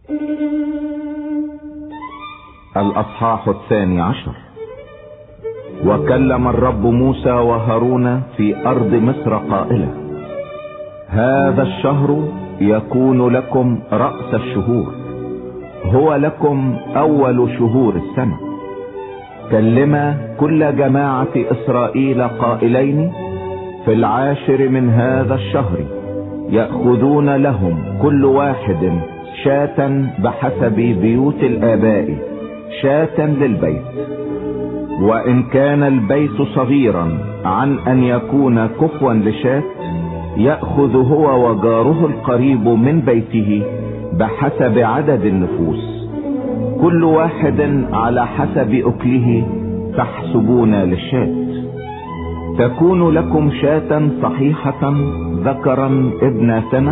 الأصحاح 12. وكلم الرب موسى وهارون في أرض مصر قائلا: هذا الشهر يكون لكم رأس الشهور، هو لكم أول شهور السنة. كلما كل جماعة إسرائيل قائلين: في 10 من هذا الشهر يأخذون لهم كل واحد شاة بحسب بيوت الآباء، شاة للبيت. وإن كان البيت صغيرا عن أن يكون كفوا لشاة، يأخذ هو وجاره القريب من بيته بحسب عدد النفوس، كل واحد على حسب أكله تحسبون للشاة. تكون لكم شاة صحيحة ذكرا ابن سنة،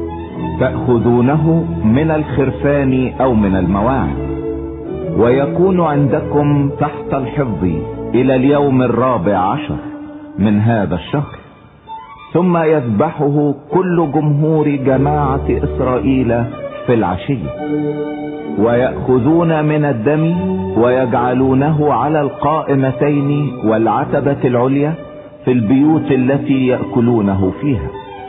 تأخذونه من الخرفان أو من المواعظ، ويكون عندكم تحت الحفظ إلى اليوم 14 من هذا الشهر. ثم يذبحه كل جمهور جماعة إسرائيل في العشية، ويأخذون من الدم ويجعلونه على القائمتين والعتبة العليا في البيوت التي يأكلونه فيها.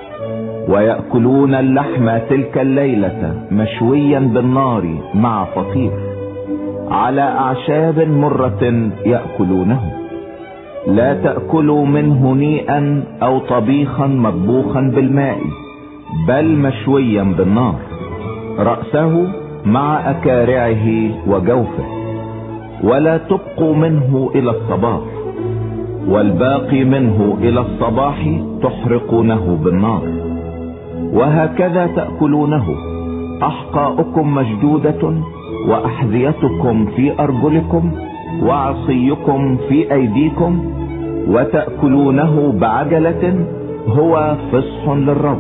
ويأكلون اللحم تلك الليلة مشويا بالنار مع فطير، على أعشاب مرة يأكلونه. لا تأكلوا منه نيئا أو طبيخا مطبوخا بالماء، بل مشويا بالنار، رأسه مع أكارعه وجوفه. ولا تبقوا منه إلى الصباح، والباقي منه إلى الصباح تحرقونه بالنار. وهكذا تأكلونه: أحقاؤكم مشدودة، وأحذيتكم في أرجلكم، وعصيكم في أيديكم، وتأكلونه بعجلة، هو فصح للرب.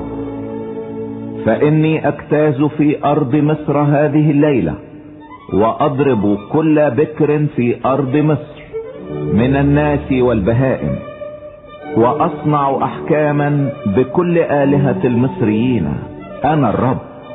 فإني أجتاز في أرض مصر هذه الليلة، وأضرب كل بكر في أرض مصر من الناس والبهائم، وأصنع أحكاما بكل آلهة المصريين، أنا الرب.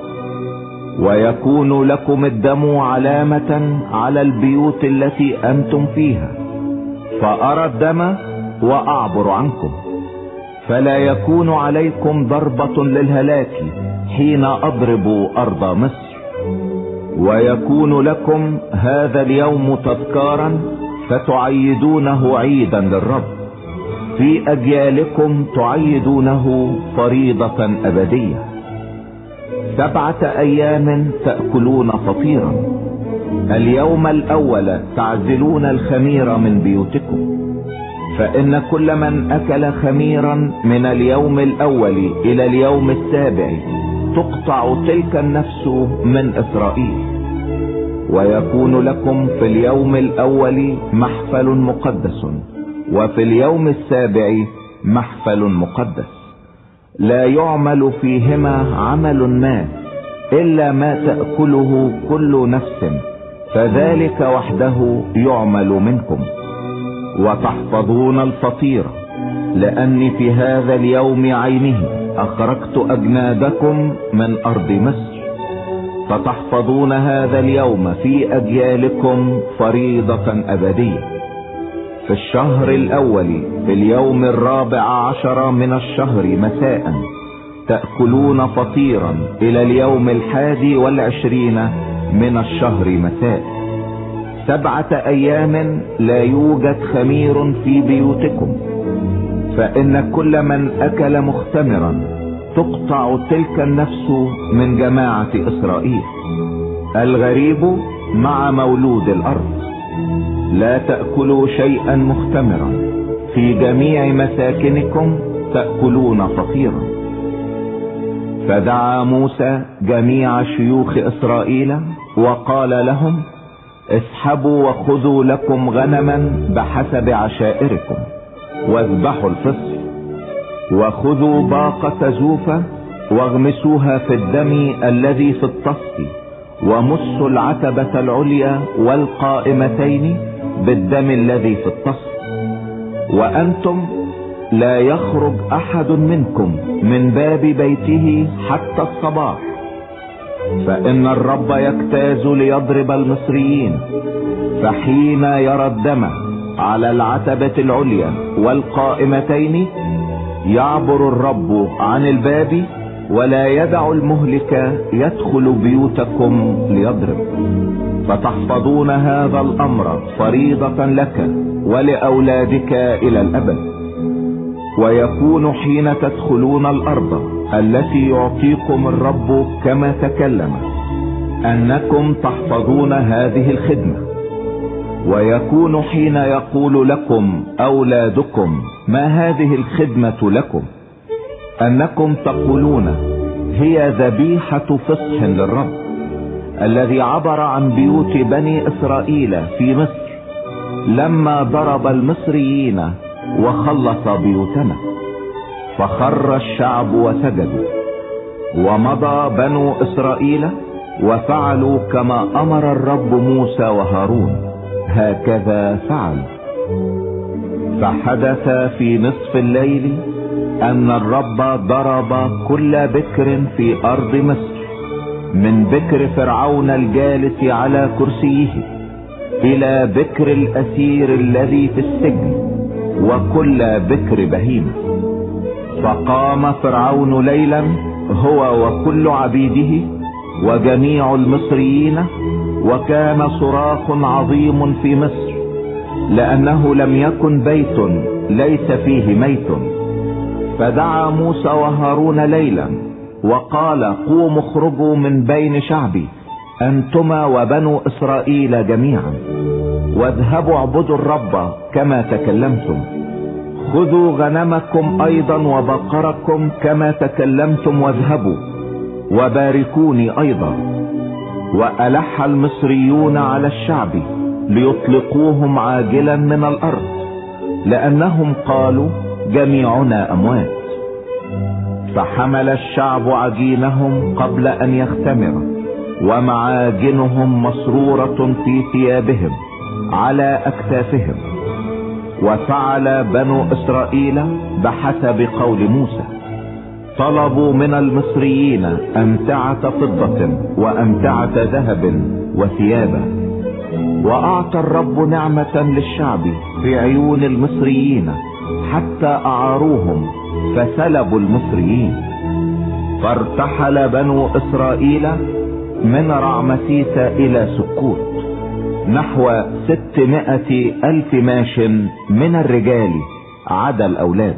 ويكون لكم الدم علامة على البيوت التي أنتم فيها، فأرى الدم وأعبر عنكم. فلا يكون عليكم ضربة للهلاك حين أضرب أرض مصر. ويكون لكم هذا اليوم تذكارا، فتعيدونه عيدا للرب، في أجيالكم تعيدونه فريضة أبدية. 7 أيام تأكلون فطيرا. اليوم الأول تعزلون الخمير من بيوتكم، فإن كل من أكل خميرا من اليوم الأول إلى اليوم 7 تقطع تلك النفس من إسرائيل. ويكون لكم في اليوم الأول محفل مقدس، وفي اليوم 7 محفل مقدس. لا يعمل فيهما عمل ما إلا ما تأكله كل نفس، فذلك وحده يعمل منكم. وتحفظون الفطير، لأني في هذا اليوم عينه أخرجت أجنادكم من أرض مصر. فتحفظون هذا اليوم في أجيالكم فريضة أبدية. في الشهر الأول في اليوم 14 من الشهر مساء تأكلون فطيرا إلى اليوم 21 من الشهر مساء. 7 أيام لا يوجد خمير في بيوتكم، فإن كل من أكل مختمرا تقطع تلك النفس من جماعة إسرائيل. الغريب مع مولود الأرض. لا تأكلوا شيئا مختمرا، في جميع مساكنكم تأكلون فطيرا. فدعا موسى جميع شيوخ إسرائيل وقال لهم: اسحبوا وخذوا لكم غنما بحسب عشائركم، واذبحوا الفصل. وخذوا باقة زوفة واغمسوها في الدم الذي في الطست، ومسوا العتبة العليا والقائمتين بالدم الذي في الطست. وأنتم لا يخرج أحد منكم من باب بيته حتى الصباح، فإن الرب يجتاز ليضرب المصريين، فحين يرى الدم على العتبة العليا والقائمتين يعبر الرب عن الباب ولا يدع المهلك يدخل بيوتكم ليضرب. فتحفظون هذا الأمر فريضة لك ولأولادك إلى الأبد. ويكون حين تدخلون الأرض التي يعطيكم الرب كما تكلم أنكم تحفظون هذه الخدمة. ويكون حين يقول لكم أولادكم ما هذه الخدمة لكم أنكم تقولون هي ذبيحة فصح للرب الذي عبر عن بيوت بني إسرائيل في مصر لما ضرب المصريين وخلص بيوتنا. فخر الشعب وسجدوا، ومضى بنو إسرائيل وفعلوا كما أمر الرب موسى وهارون، هكذا فعلوا. فحدث في نصف الليل أن الرب ضرب كل بكر في أرض مصر، من بكر فرعون الجالس على كرسيه إلى بكر الأسير الذي في السجن وكل بكر بهيمة. فقام فرعون ليلا هو وكل عبيده وجميع المصريين، وكان صراخ عظيم في مصر لأنه لم يكن بيت ليس فيه ميت. فدعا موسى وهارون ليلا وقال قوموا اخرجوا من بين شعبي أنتما وبنو إسرائيل جميعا، واذهبوا اعبدوا الرب كما تكلمتم. خذوا غنمكم أيضا وبقركم كما تكلمتم واذهبوا، وباركوني أيضا. وألح المصريون على الشعب ليطلقوهم عاجلا من الأرض، لأنهم قالوا جميعنا أموات. فحمل الشعب عجينهم قبل أن يختمر، ومعاجنهم مسرورة في ثيابهم على أكتافهم. وفعل بنو إسرائيل بحسب قول موسى، طلبوا من المصريين أمتعة فضة وأمتعة ذهب وثيابا. وأعطى الرب نعمة للشعب في عيون المصريين حتى أعاروهم فسلبوا المصريين. فارتحل بنو إسرائيل من رعمسيس إلى سكوت نحو 600,000 ماش من الرجال عدا الأولاد.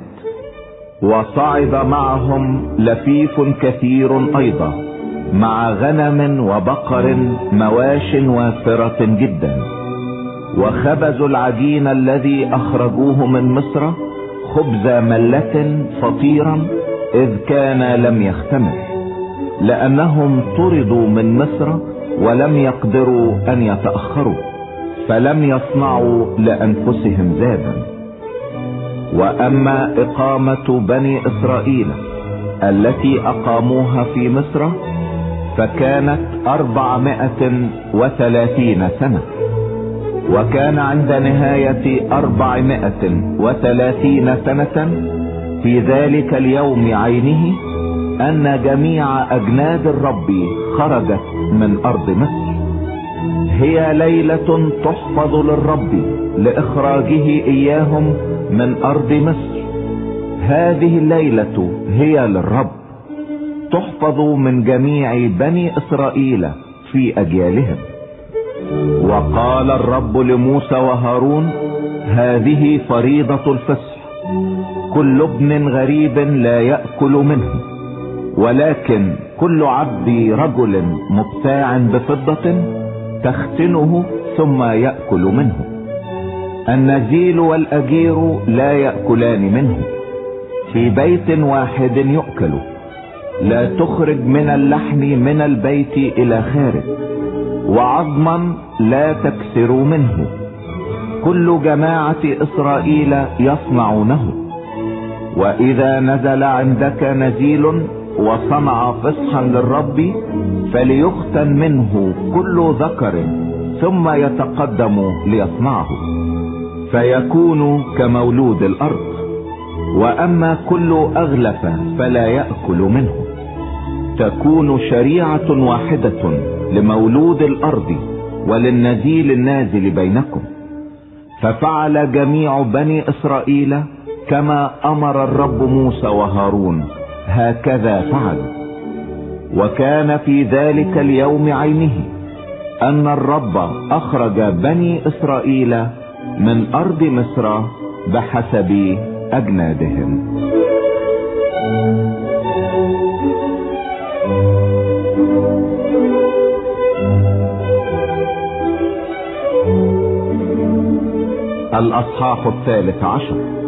وصعد معهم لفيف كثير أيضا مع غنم وبقر مواش وافرة جدا. وخبزوا العجين الذي أخرجوه من مصر خبز ملة فطيرا إذ كان لم يختمر، لأنهم طردوا من مصر ولم يقدروا أن يتأخروا، فلم يصنعوا لأنفسهم زادا. وأما إقامة بني إسرائيل التي أقاموها في مصر فكانت 430 سنة. وكان عند نهاية 430 سنة في ذلك اليوم عينه أن جميع أجناد الرب خرجت من أرض مصر. هي ليلة تحفظ للرب لإخراجه إياهم من أرض مصر. هذه الليلة هي للرب تحفظ من جميع بني إسرائيل في أجيالهم. وقال الرب لموسى وهارون هذه فريضة الفصح، كل ابن غريب لا يأكل منه، ولكن كل عبد رجل مبتاع بفضة تختنه ثم يأكل منه. النزيل والأجير لا يأكلان منه، في بيت واحد يؤكل. لا تخرج من اللحم من البيت إلى خارج، وعظما لا تكسر منه. كل جماعة إسرائيل يصنعونه. وإذا نزل عندك نزيل وصنع فصحا للرب فليختن منه كل ذكر ثم يتقدم ليصنعه، فيكون كمولود الأرض. وأما كل أغلف فلا يأكل منه. تكون شريعة واحدة لمولود الارض وللنزيل النازل بينكم. ففعل جميع بني اسرائيل كما امر الرب موسى وهارون، هكذا فعلوا. وكان في ذلك اليوم عينه ان الرب اخرج بني اسرائيل من ارض مصر بحسب اجنادهم. الاصحاح 13.